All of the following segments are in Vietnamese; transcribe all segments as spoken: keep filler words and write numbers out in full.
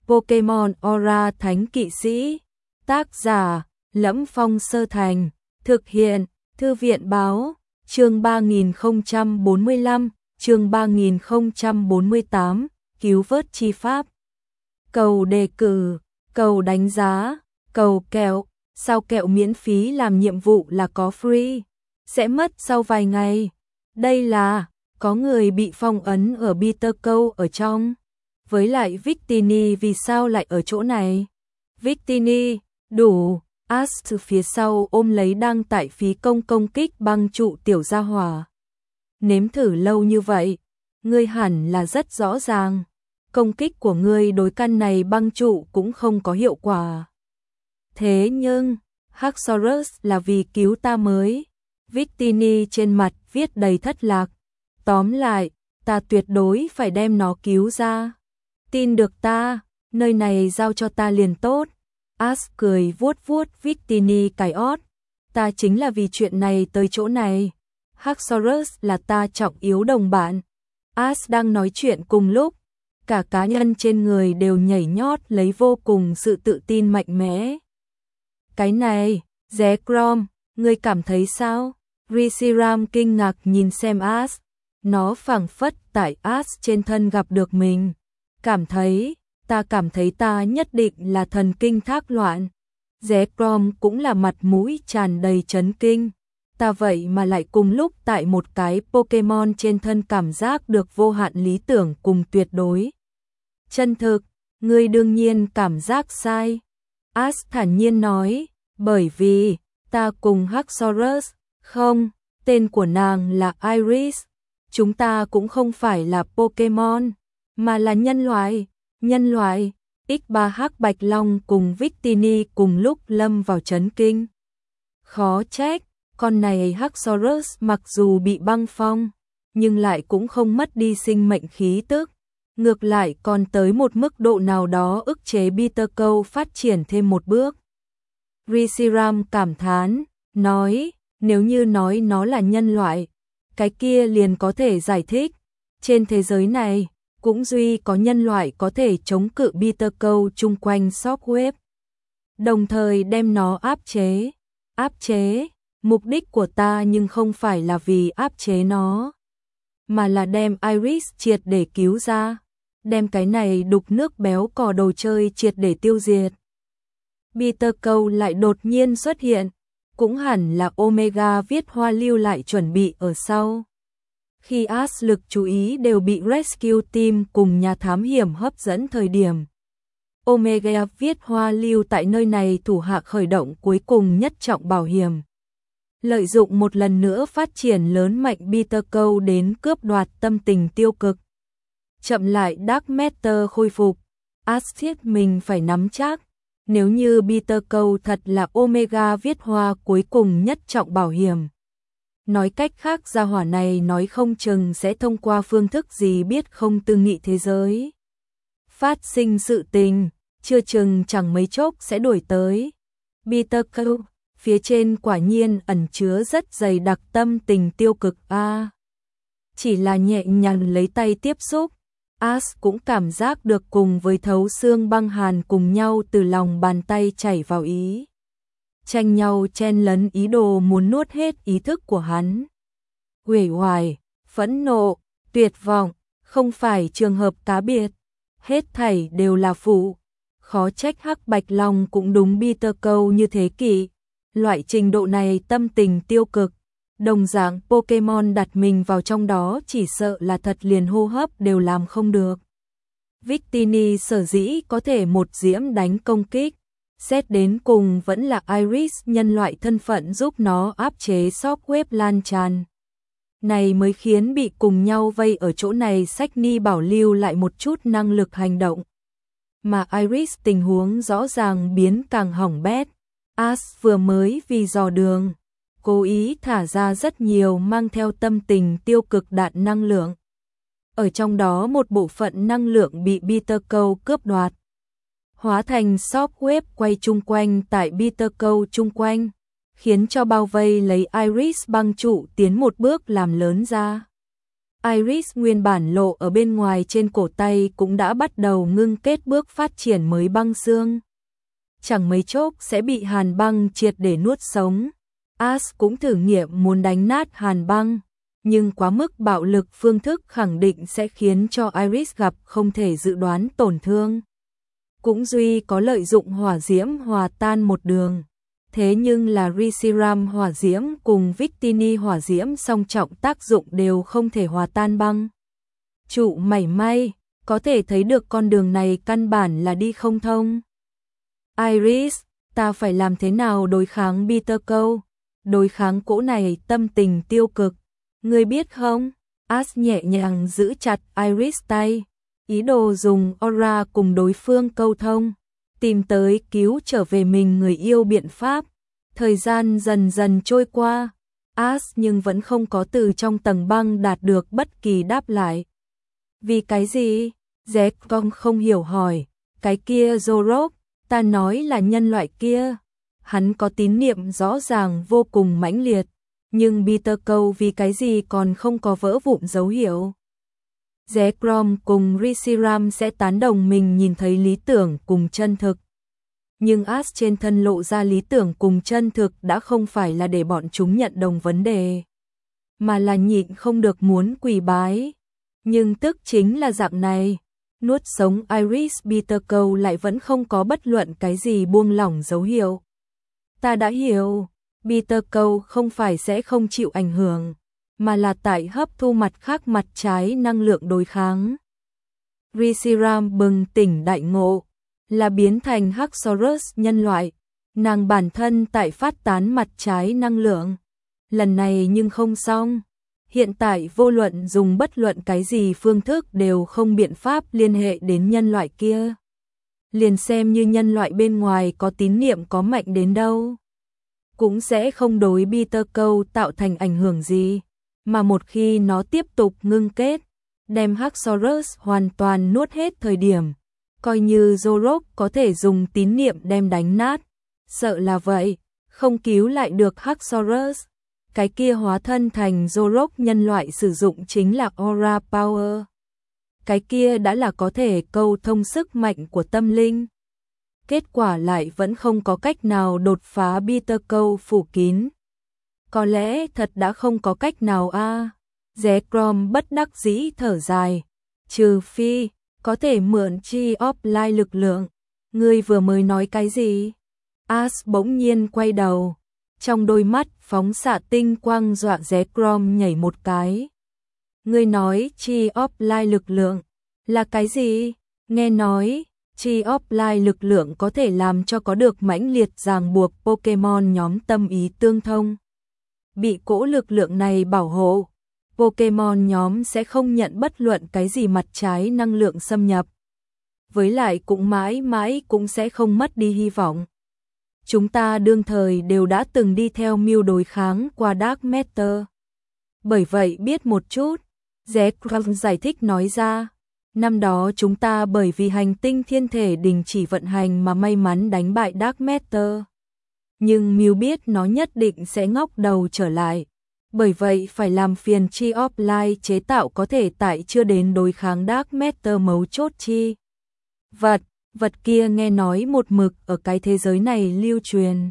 Pokemon Aura Thánh Kỵ Sĩ. Tác giả: Lẫm Phong Sơ Thành. Thực hiện: Thư viện báo. Chương ba nghìn không trăm bốn mươi lăm, chương ba nghìn không trăm bốn mươi tám, cứu vớt chi pháp. Cầu đề cử, cầu đánh giá, cầu kẹo. Sao kẹo miễn phí làm nhiệm vụ là có free, sẽ mất sau vài ngày. Đây là, có người bị phong ấn ở Bitter Câu ở trong. Với lại Victini vì sao lại ở chỗ này? Victini, đủ. Ash từ phía sau ôm lấy đang tại phí công công kích băng trụ tiểu gia hỏa. Nếm thử lâu như vậy, ngươi hẳn là rất rõ ràng. Công kích của ngươi đối căn này băng trụ cũng không có hiệu quả. Thế nhưng, Haxorus là vì cứu ta mới. Victini trên mặt viết đầy thất lạc. Tóm lại, ta tuyệt đối phải đem nó cứu ra. Tin được ta, nơi này giao cho ta liền tốt. Ash cười vuốt vuốt Victini cái ót. Ta chính là vì chuyện này tới chỗ này. Haxorus là ta trọng yếu đồng bạn. Ash đang nói chuyện cùng lúc, cả cá nhân trên người đều nhảy nhót lấy vô cùng sự tự tin mạnh mẽ. Cái này, Zekrom, ngươi cảm thấy sao? Reshiram kinh ngạc nhìn xem Ash. Nó phảng phất tại Ash trên thân gặp được mình. Cảm thấy, ta cảm thấy ta nhất định là thần kinh thác loạn. Zekrom cũng là mặt mũi tràn đầy chấn kinh. Ta vậy mà lại cùng lúc tại một cái Pokemon trên thân cảm giác được vô hạn lý tưởng cùng tuyệt đối chân thực, ngươi đương nhiên cảm giác sai. Ash thản nhiên nói, bởi vì, ta cùng Haxorus, không, tên của nàng là Iris. Chúng ta cũng không phải là Pokemon, mà là nhân loại, nhân loại. ích ba Hắc Bạch Long cùng Victini cùng lúc lâm vào chấn kinh. Khó trách, con này Haxorus mặc dù bị băng phong, nhưng lại cũng không mất đi sinh mệnh khí tức. Ngược lại còn tới một mức độ nào đó ức chế Bitter Câu phát triển thêm một bước. Reshiram cảm thán, nói, nếu như nói nó là nhân loại, cái kia liền có thể giải thích. Trên thế giới này, cũng duy có nhân loại có thể chống cự Bitter Câu chung quanh Shockwave. Đồng thời đem nó áp chế. Áp chế, mục đích của ta nhưng không phải là vì áp chế nó, mà là đem Iris triệt để cứu ra. Đem cái này đục nước béo cò đồ chơi triệt để tiêu diệt. Bitter Câu lại đột nhiên xuất hiện, cũng hẳn là Omega viết hoa lưu lại chuẩn bị ở sau. Khi Ash lực chú ý đều bị Rescue Team cùng nhà thám hiểm hấp dẫn thời điểm, Omega viết hoa lưu tại nơi này thủ hạ khởi động cuối cùng nhất trọng bảo hiểm. Lợi dụng một lần nữa phát triển lớn mạnh Bitter Câu đến cướp đoạt tâm tình tiêu cực. Chậm lại Dark Matter khôi phục, Ash thiết mình phải nắm chắc. Nếu như Bitter Câu thật là Omega viết hoa cuối cùng nhất trọng bảo hiểm. Nói cách khác gia hỏa này nói không chừng sẽ thông qua phương thức gì biết không tư nghị thế giới. Phát sinh sự tình, chưa chừng chẳng mấy chốc sẽ đuổi tới. Bitter Câu, phía trên quả nhiên ẩn chứa rất dày đặc tâm tình tiêu cực a. À, chỉ là nhẹ nhàng lấy tay tiếp xúc, Ash cũng cảm giác được cùng với thấu xương băng hàn cùng nhau từ lòng bàn tay chảy vào ý. Tranh nhau chen lấn ý đồ muốn nuốt hết ý thức của hắn. Uể oải, phẫn nộ, tuyệt vọng, không phải trường hợp cá biệt. Hết thảy đều là phụ. Khó trách Hắc Bạch Long cũng đúng Bitter Câu như thế kỷ. Loại trình độ này tâm tình tiêu cực. Đồng dạng Pokemon đặt mình vào trong đó chỉ sợ là thật liền hô hấp đều làm không được. Victini sở dĩ có thể một diễm đánh công kích, xét đến cùng vẫn là Iris nhân loại thân phận giúp nó áp chế Shockwave lan tràn. Này mới khiến bị cùng nhau vây ở chỗ này sách ni bảo lưu lại một chút năng lực hành động. Mà Iris tình huống rõ ràng biến càng hỏng bét. Ash vừa mới vì dò đường, cố ý thả ra rất nhiều mang theo tâm tình tiêu cực đạn năng lượng. Ở trong đó một bộ phận năng lượng bị Bitter Câu cướp đoạt, hóa thành Shockwave quay chung quanh tại Bitter Câu chung quanh, khiến cho bao vây lấy Iris băng trụ tiến một bước làm lớn ra. Iris nguyên bản lộ ở bên ngoài trên cổ tay cũng đã bắt đầu ngưng kết bước phát triển mới băng xương. Chẳng mấy chốc sẽ bị hàn băng triệt để nuốt sống. Ash cũng thử nghiệm muốn đánh nát hàn băng, nhưng quá mức bạo lực phương thức khẳng định sẽ khiến cho Iris gặp không thể dự đoán tổn thương. Cũng duy có lợi dụng hỏa diễm hòa tan một đường. Thế nhưng là Reshiram hỏa diễm cùng Victini hỏa diễm song trọng tác dụng đều không thể hòa tan băng trụ mảy may, có thể thấy được con đường này căn bản là đi không thông. Iris, ta phải làm thế nào đối kháng Bitter Cold? Đối kháng cỗ này tâm tình tiêu cực, ngươi biết không? Ash nhẹ nhàng giữ chặt Iris tay, ý đồ dùng aura cùng đối phương câu thông, tìm tới cứu trở về mình người yêu biện pháp. Thời gian dần dần trôi qua, Ash nhưng vẫn không có từ trong tầng băng đạt được bất kỳ đáp lại. Vì cái gì? Zekong không hiểu hỏi. Cái kia Zorok, ta nói là nhân loại kia. Hắn có tín niệm rõ ràng vô cùng mãnh liệt, nhưng Bitter Cold vì cái gì còn không có vỡ vụn dấu hiệu. Zekrom cùng Reshiram sẽ tán đồng mình nhìn thấy lý tưởng cùng chân thực. Nhưng Ash trên thân lộ ra lý tưởng cùng chân thực đã không phải là để bọn chúng nhận đồng vấn đề, mà là nhịn không được muốn quỳ bái. Nhưng tức chính là dạng này, nuốt sống Iris, Bitter Cold lại vẫn không có bất luận cái gì buông lỏng dấu hiệu. Ta đã hiểu, Bitter Cold không phải sẽ không chịu ảnh hưởng, mà là tại hấp thu mặt khác mặt trái năng lượng đối kháng. Reshiram bừng tỉnh đại ngộ, là biến thành Haxorus nhân loại, nàng bản thân tại phát tán mặt trái năng lượng. Lần này nhưng không xong, hiện tại vô luận dùng bất luận cái gì phương thức đều không biện pháp liên hệ đến nhân loại kia. Liền xem như nhân loại bên ngoài có tín niệm có mạnh đến đâu, cũng sẽ không đối Bitter Cold tạo thành ảnh hưởng gì, mà một khi nó tiếp tục ngưng kết, đem Haxorus hoàn toàn nuốt hết thời điểm, coi như Zorok có thể dùng tín niệm đem đánh nát, sợ là vậy, không cứu lại được Haxorus. Cái kia hóa thân thành Zorok nhân loại sử dụng chính là Aura Power. Cái kia đã là có thể câu thông sức mạnh của tâm linh. Kết quả lại vẫn không có cách nào đột phá Bitter Cold phủ kín. Có lẽ thật đã không có cách nào a. À. Zekrom bất đắc dĩ thở dài. Trừ phi, có thể mượn chi offline lực lượng. Ngươi vừa mới nói cái gì? Ash bỗng nhiên quay đầu. Trong đôi mắt phóng xạ tinh quang dọa Zekrom nhảy một cái. Ngươi nói chi offline lực lượng là cái gì? Nghe nói, chi offline lực lượng có thể làm cho có được mãnh liệt ràng buộc Pokemon nhóm tâm ý tương thông. Bị cỗ lực lượng này bảo hộ, Pokemon nhóm sẽ không nhận bất luận cái gì mặt trái năng lượng xâm nhập. Với lại cũng mãi mãi cũng sẽ không mất đi hy vọng. Chúng ta đương thời đều đã từng đi theo mưu đối kháng qua Dark Matter. Bởi vậy biết một chút, Zekrom giải thích nói ra. Năm đó chúng ta bởi vì hành tinh thiên thể đình chỉ vận hành mà may mắn đánh bại Dark Matter. Nhưng Mew biết nó nhất định sẽ ngóc đầu trở lại. Bởi vậy phải làm phiền chi offline chế tạo có thể tại chưa đến đối kháng Dark Matter mấu chốt chi. Vật, vật kia nghe nói một mực ở cái thế giới này lưu truyền.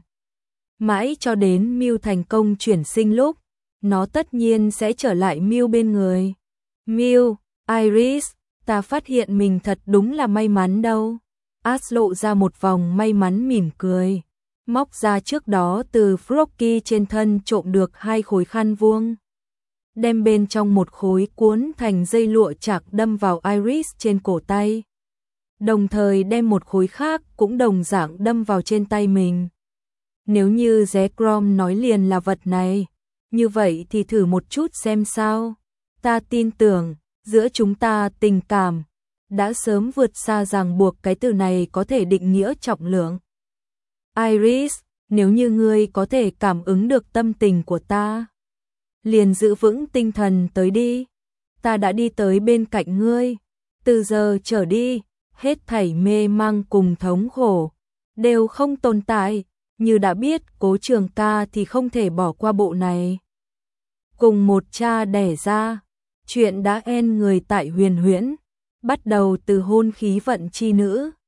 Mãi cho đến Mew thành công chuyển sinh lúc, nó tất nhiên sẽ trở lại Mew bên người. Mew, Iris, ta phát hiện mình thật đúng là may mắn đâu. Ash lộ ra một vòng may mắn mỉm cười. Móc ra trước đó từ Froakie trên thân trộm được hai khối khăn vuông. Đem bên trong một khối cuốn thành dây lụa chạc đâm vào Iris trên cổ tay. Đồng thời đem một khối khác cũng đồng dạng đâm vào trên tay mình. Nếu như Zekrom nói liền là vật này, như vậy thì thử một chút xem sao. Ta tin tưởng, giữa chúng ta tình cảm đã sớm vượt xa ràng buộc cái từ này có thể định nghĩa trọng lượng. Iris, nếu như ngươi có thể cảm ứng được tâm tình của ta, liền giữ vững tinh thần tới đi. Ta đã đi tới bên cạnh ngươi. Từ giờ trở đi, hết thảy mê mang cùng thống khổ đều không tồn tại. Như đã biết Cố Trường Ca thì không thể bỏ qua bộ này. Cùng một cha đẻ ra, Chuyện đã end người tại Huyền Huyễn, bắt đầu từ hôn khí vận chi nữ.